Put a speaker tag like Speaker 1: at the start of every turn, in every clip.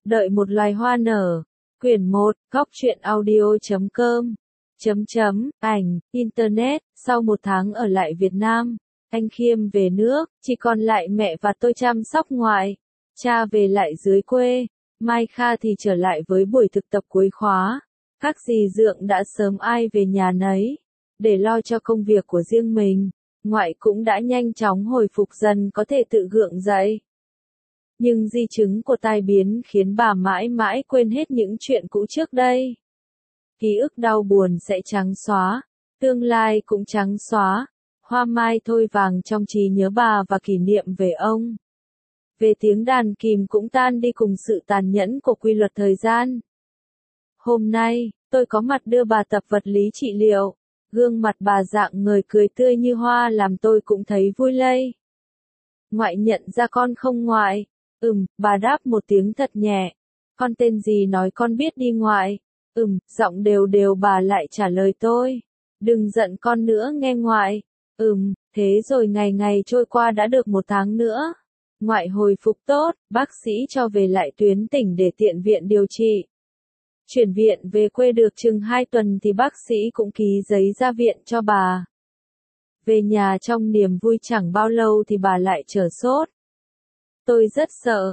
Speaker 1: Đợi một loài hoa nở. Quyển 1, góc truyện audio.com. Ảnh, Internet, sau 1 tháng ở lại Việt Nam, anh Khiêm về nước, chỉ còn lại mẹ và tôi chăm sóc ngoại. Cha về lại dưới quê, Mai Kha thì trở lại với buổi thực tập cuối khóa. Các dì dượng đã sớm ai về nhà nấy, để lo cho công việc của riêng mình. Ngoại cũng đã nhanh chóng hồi phục dần có thể tự gượng dậy. Nhưng di chứng của tai biến khiến bà mãi mãi quên hết những chuyện cũ trước đây. Ký ức đau buồn sẽ trắng xóa, tương lai cũng trắng xóa, hoa mai thôi vàng trong trí nhớ bà và kỷ niệm về ông. Về tiếng đàn kìm cũng tan đi cùng sự tàn nhẫn của quy luật thời gian. Hôm nay, tôi có mặt đưa bà tập vật lý trị liệu. Gương mặt bà rạng ngời cười tươi như hoa làm tôi cũng thấy vui lây. Ngoại nhận ra con không ngoại? Bà đáp một tiếng thật nhẹ. Con tên gì nói con biết đi ngoại? Giọng đều đều bà lại trả lời tôi. Đừng giận con nữa nghe ngoại. Thế rồi ngày ngày trôi qua đã được 1 tháng nữa. Ngoại hồi phục tốt, bác sĩ cho về lại tuyến tỉnh để tiện viện điều trị. Chuyển viện về quê được chừng 2 tuần thì bác sĩ cũng ký giấy ra viện cho bà. Về nhà trong niềm vui chẳng bao lâu thì bà lại trở sốt. Tôi rất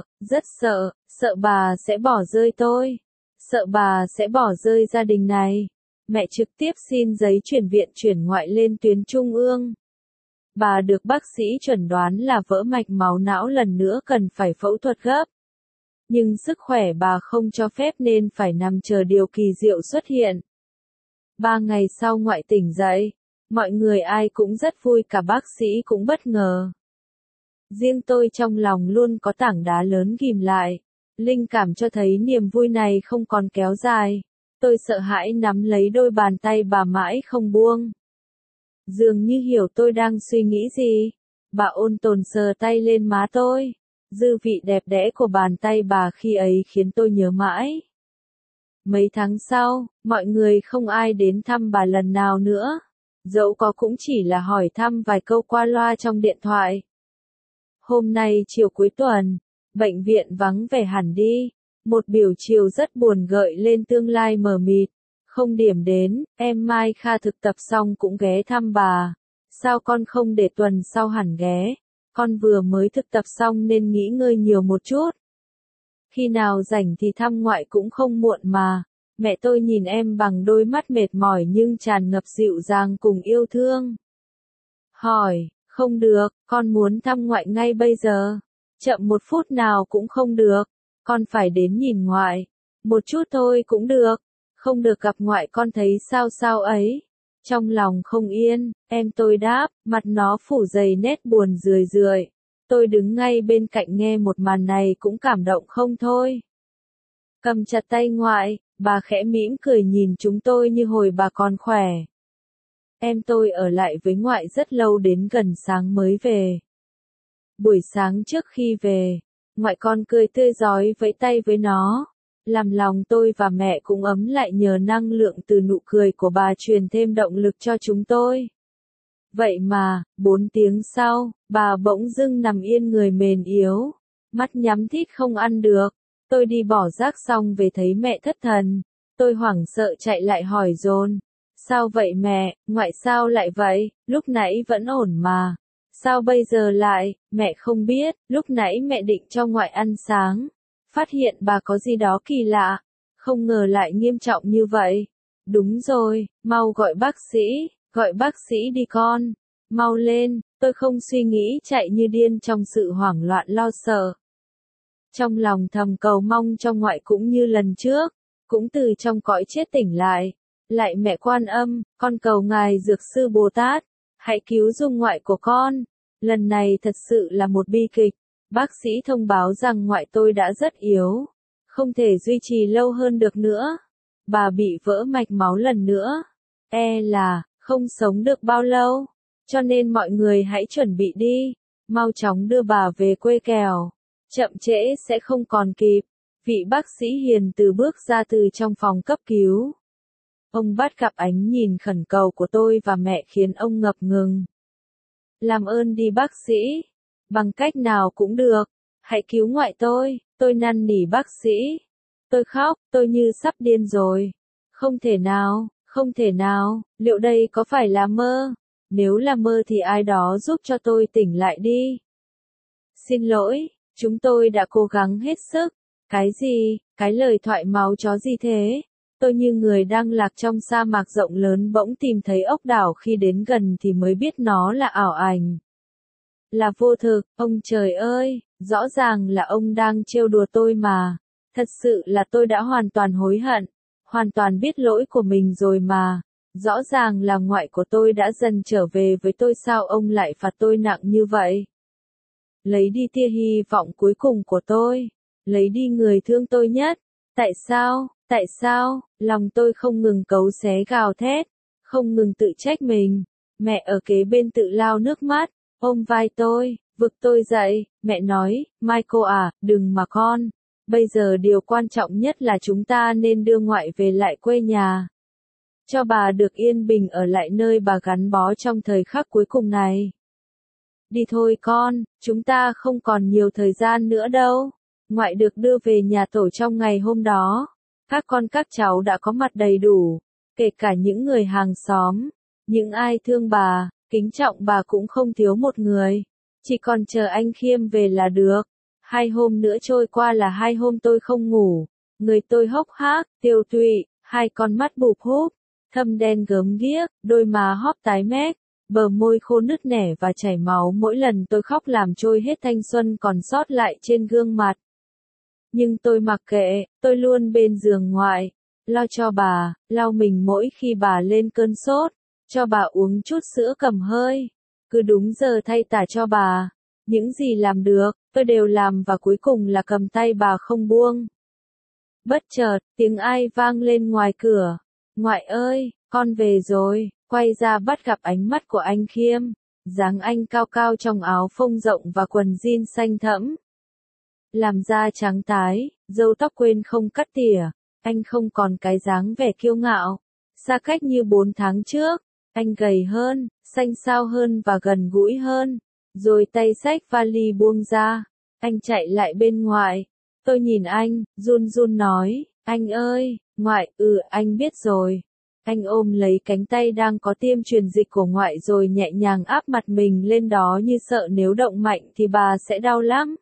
Speaker 1: sợ, sợ bà sẽ bỏ rơi tôi. Sợ bà sẽ bỏ rơi gia đình này. Mẹ trực tiếp xin giấy chuyển viện chuyển ngoại lên tuyến trung ương. Bà được bác sĩ chẩn đoán là vỡ mạch máu não lần nữa cần phải phẫu thuật gấp. Nhưng sức khỏe bà không cho phép nên phải nằm chờ điều kỳ diệu xuất hiện. 3 ngày sau ngoại tỉnh dậy, mọi người ai cũng rất vui, cả bác sĩ cũng bất ngờ. Riêng tôi trong lòng luôn có tảng đá lớn ghim lại. Linh cảm cho thấy niềm vui này không còn kéo dài. Tôi sợ hãi nắm lấy đôi bàn tay bà mãi không buông. Dường như hiểu tôi đang suy nghĩ gì. Bà ôn tồn sờ tay lên má tôi. Dư vị đẹp đẽ của bàn tay bà khi ấy khiến tôi nhớ mãi. Mấy tháng sau, mọi người không ai đến thăm bà lần nào nữa. Dẫu có cũng chỉ là hỏi thăm vài câu qua loa trong điện thoại. Hôm nay chiều cuối tuần, bệnh viện vắng vẻ hẳn đi. Một buổi chiều rất buồn gợi lên tương lai mờ mịt. Không điểm đến, em Mai Kha thực tập xong cũng ghé thăm bà. Sao con không để tuần sau hẳn ghé? Con vừa mới thực tập xong nên nghỉ ngơi nhiều một chút. Khi nào rảnh thì thăm ngoại cũng không muộn mà. Mẹ tôi nhìn em bằng đôi mắt mệt mỏi nhưng tràn ngập dịu dàng cùng yêu thương. Hỏi, không được, con muốn thăm ngoại ngay bây giờ. Chậm 1 phút nào cũng không được. Con phải đến nhìn ngoại. Một chút thôi cũng được. Không được gặp ngoại con thấy sao ấy. Trong lòng không yên, em tôi đáp, mặt nó phủ dày nét buồn rười rượi. Tôi đứng ngay bên cạnh nghe một màn này cũng cảm động không thôi. Cầm chặt tay ngoại, bà khẽ mỉm cười nhìn chúng tôi như hồi bà còn khỏe. Em tôi ở lại với ngoại rất lâu đến gần sáng mới về. Buổi sáng trước khi về, ngoại con cười tươi rói vẫy tay với nó. Làm lòng tôi và mẹ cũng ấm lại nhờ năng lượng từ nụ cười của bà truyền thêm động lực cho chúng tôi. Vậy mà, 4 tiếng sau, bà bỗng dưng nằm yên người mềm yếu, mắt nhắm tít không ăn được. Tôi đi bỏ rác xong về thấy mẹ thất thần. Tôi hoảng sợ chạy lại hỏi dồn. Sao vậy mẹ, ngoại sao lại vậy, lúc nãy vẫn ổn mà. Sao bây giờ lại, mẹ không biết, lúc nãy mẹ định cho ngoại ăn sáng. Phát hiện bà có gì đó kỳ lạ, không ngờ lại nghiêm trọng như vậy. Đúng rồi, mau gọi bác sĩ đi con. Mau lên, tôi không suy nghĩ chạy như điên trong sự hoảng loạn lo sợ. Trong lòng thầm cầu mong cho ngoại cũng như lần trước, cũng từ trong cõi chết tỉnh lại. Lại mẹ Quan Âm, con cầu ngài Dược Sư Bồ Tát, hãy cứu dung ngoại của con. Lần này thật sự là một bi kịch. Bác sĩ thông báo rằng ngoại tôi đã rất yếu, không thể duy trì lâu hơn được nữa. Bà bị vỡ mạch máu lần nữa, là không sống được bao lâu. Cho nên mọi người hãy chuẩn bị đi, mau chóng đưa bà về quê kẻo. Chậm trễ sẽ không còn kịp. Vị bác sĩ hiền từ bước ra từ trong phòng cấp cứu. Ông bắt gặp ánh nhìn khẩn cầu của tôi và mẹ khiến ông ngập ngừng. Làm ơn đi bác sĩ. Bằng cách nào cũng được. hãy cứu ngoại tôi năn nỉ bác sĩ. Tôi khóc, tôi như sắp điên rồi. Không thể nào, liệu đây có phải là mơ? Nếu là mơ thì ai đó giúp cho tôi tỉnh lại đi. Xin lỗi, chúng tôi đã cố gắng hết sức. Cái gì, cái lời thoại máu chó gì thế? Tôi như người đang lạc trong sa mạc rộng lớn bỗng tìm thấy ốc đảo khi đến gần thì mới biết nó là ảo ảnh. Là vô thực, ông trời ơi, rõ ràng là ông đang trêu đùa tôi mà. Thật sự là tôi đã hoàn toàn hối hận, hoàn toàn biết lỗi của mình rồi mà. Rõ ràng là ngoại của tôi đã dần trở về với tôi, sao ông lại phạt tôi nặng như vậy? Lấy đi tia hy vọng cuối cùng của tôi, lấy đi người thương tôi nhất. Tại sao, lòng tôi không ngừng cấu xé gào thét, không ngừng tự trách mình. Mẹ ở kế bên tự lau nước mắt, ôm vai tôi, vực tôi dậy, mẹ nói, Michael à, đừng mà con. Bây giờ điều quan trọng nhất là chúng ta nên đưa ngoại về lại quê nhà. Cho bà được yên bình ở lại nơi bà gắn bó trong thời khắc cuối cùng này. Đi thôi con, chúng ta không còn nhiều thời gian nữa đâu. Ngoại được đưa về nhà tổ trong ngày hôm đó. Các con các cháu đã có mặt đầy đủ, kể cả những người hàng xóm, những ai thương bà, kính trọng bà cũng không thiếu một người. Chỉ còn chờ anh Khiêm về là được. 2 hôm nữa trôi qua là 2 hôm tôi không ngủ. Người tôi hốc hác, tiêu tụy, 2 con mắt bụp húp, thâm đen gớm ghiếc, đôi má hóp tái mét, bờ môi khô nứt nẻ và chảy máu mỗi lần tôi khóc làm trôi hết thanh xuân còn sót lại trên gương mặt. Nhưng tôi mặc kệ, tôi luôn bên giường ngoại, lo cho bà, lau mình mỗi khi bà lên cơn sốt, cho bà uống chút sữa cầm hơi, cứ đúng giờ thay tả cho bà. Những gì làm được, tôi đều làm và cuối cùng là cầm tay bà không buông. Bất chợt, tiếng ai vang lên ngoài cửa. Ngoại ơi, con về rồi, quay ra bắt gặp ánh mắt của anh Khiêm. Dáng anh cao cao trong áo phông rộng và quần jean xanh thẫm. Làm da trắng tái, râu tóc quên không cắt tỉa. Anh không còn cái dáng vẻ kiêu ngạo, xa cách như 4 tháng trước. Anh gầy hơn, xanh xao hơn và gần gũi hơn. Rồi tay xách vali buông ra. Anh chạy lại bên ngoại. Tôi nhìn anh, run run nói, anh ơi, ngoại, anh biết rồi. Anh ôm lấy cánh tay đang có tiêm truyền dịch của ngoại rồi nhẹ nhàng áp mặt mình lên đó như sợ nếu động mạnh thì bà sẽ đau lắm.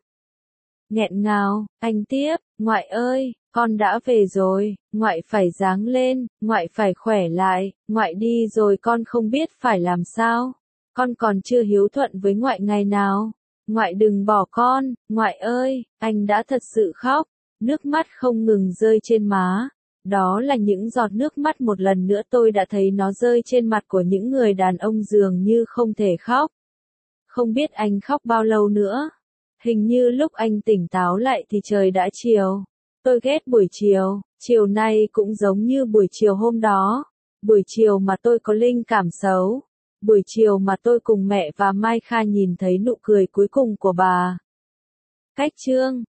Speaker 1: Nghẹn ngào, anh tiếp, ngoại ơi, con đã về rồi, ngoại phải ráng lên, ngoại phải khỏe lại, ngoại đi rồi con không biết phải làm sao. Con còn chưa hiếu thuận với ngoại ngày nào. Ngoại đừng bỏ con, ngoại ơi, anh đã thật sự khóc. Nước mắt không ngừng rơi trên má. Đó là những giọt nước mắt một lần nữa tôi đã thấy nó rơi trên mặt của những người đàn ông dường như không thể khóc. Không biết anh khóc bao lâu nữa. Hình như lúc anh tỉnh táo lại thì trời đã chiều. Tôi ghét buổi chiều, chiều nay cũng giống như buổi chiều hôm đó. Buổi chiều mà tôi có linh cảm xấu. Buổi chiều mà tôi cùng mẹ và Mai Kha nhìn thấy nụ cười cuối cùng của bà. Cách chương